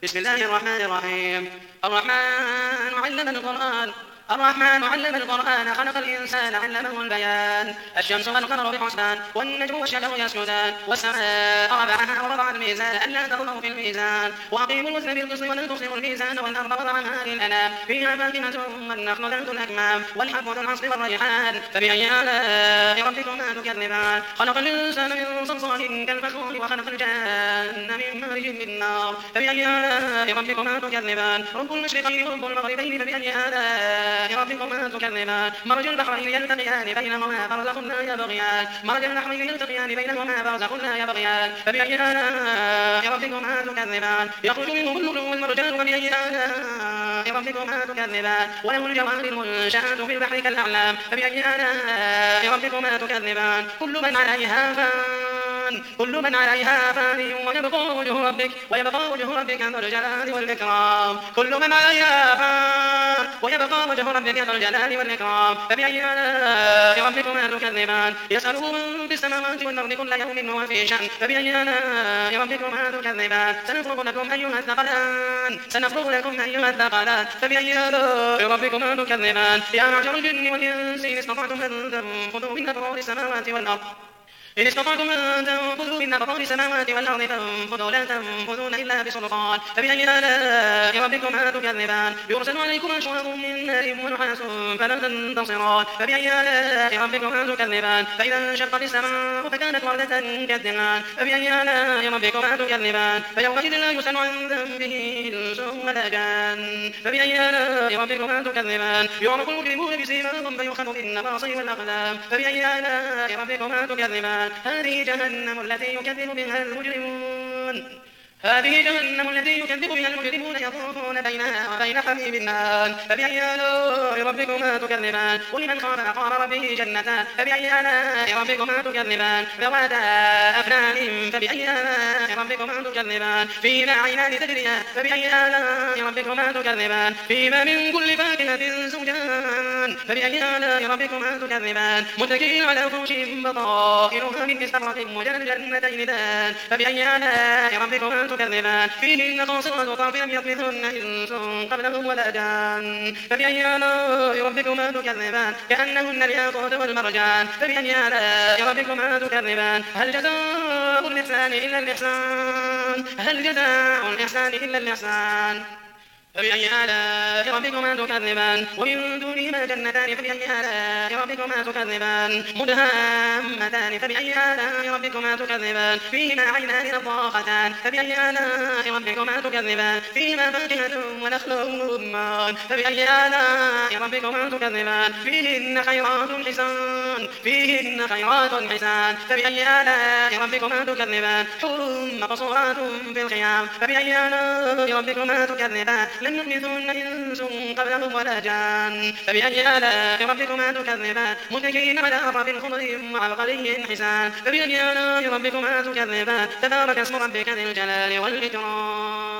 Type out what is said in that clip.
بسم الله الرحمن الرحيم. الرحمن علم القرآن خلق الإنسان علمه البيان. الشمس والقمر بحسبان والنجم والشجر يسجدان والسماء رفعها ووضع الميزان ألا تطغوا في الميزان وأقيموا الوزن بالقسط ولا تخسروا الميزان والأرض وضعها للأنام فيها فاكهة والنخل ذات الأكمام والحب ذو العصف والريحان فبأي آلاء ربكما تكذبان. خلق الإنسان من صلصال كالفخار وخلق الجان من مارج من نار فبأي آلاء ربكما تكذبان. رب المشرقين ورب المغربين فبأي آلاء ربكما تكذبان. مرج البحرين يلتقيان بينهما برزخ لا يبغيان فبأي آلاء ربكما تكذبان. يخرج منه اللؤلؤ والمرجان فبأي آلاء ربكما تكذبان. وله الجوار المنشآت في البحر كالأعلام فبأي آلاء ربكما تكذبان. كل من عليها فان ويبقى وجه ربك ذو الجلال والإكرام. كل من عليها فان ويبقى وجه ربك ذو الجلال والإكرام فبأي آلاء ربكما تكذبان. يسأله من في السماوات والأرض كل يوم هو في شأن فبأي آلاء ربكما تكذبان. سنفرغ لكم أيها الثقلان فبأي آلاء ربكما تكذبان. يا معشر الجن والإنس إن استطعتم أن تنفذوا من أقطار السماوات والأرض فانفذوا لا تنفذون إلا بسلطان فبأي آلاء ربكما تكذبان. يرسل عليكم شواظ من نار ونحاس فلا تنتصران فبأي آلاء ربكما تكذبان. فإذا انشقت السماء فكانت وردة كالدهان فبأي آلاء ربكما تكذبان. فيومئذ لا يسأل عن ذنبه إنس ولا جان فبأي آلاء ربكما تكذبان. يعرف المجرمون بسيماهم فيؤخذ بالنواصي والأقدام فبأي آلاء ربكما تكذبان. هذه جهنم التي يكذب بها المجرمون يطوفون بينها وبين حميم آن فبأي آلاء ربكما تكذبان. ولمن خاف مقام ربه جنتان فبأي آلاء ربكما تكذبان. ذواتا أفنان فبأي آلاء ربكما تكذبان. فيهما عينان تجريان فبأي آلاء ربكما تكذبان. فيهما من كل فاكهة زوجان فبأي آلاء ربكما تكذبان. متكئين على فرش بطائنها من استبرق وجنى الجنتين دان فبأي آلاء ربكما تكذبان. فيهن قاصرات الطرف لم يطمثهن إنس قبلهم ولا جان فبأي آلاء ربكما تكذبان. كأنهن الياقوت والمرجان فبأي آلاء ربكما تكذبان. هل جزاء الإحسان إلا الإحسان فبأي آلاء ربكما تكذبان. ومن دونهما جنتان فبأي آلاء ربكما تكذبان. مدهامتان فبأي آلاء ربكما تكذبان. فيهما عينان نضاختان فبأي آلاء ربكما تكذبان. فيهما فاكهة ونخل ورمان فبأي آلاء ربكما تكذبان. فيهن خيرات حسان فبأي آلاء ربكما تكذبان. حور مقصورات في الخيام فبأي آلاء ربكما تكذبان. لم يطمثهن إنس قبلهم ولا جان فبأي آلاء ربكما تكذبان. متكئين على أرض خضر وعبقري حسان فبأي آلاء ربكما تكذبان. تبارك اسم ربك ذي الجلال والإكرام.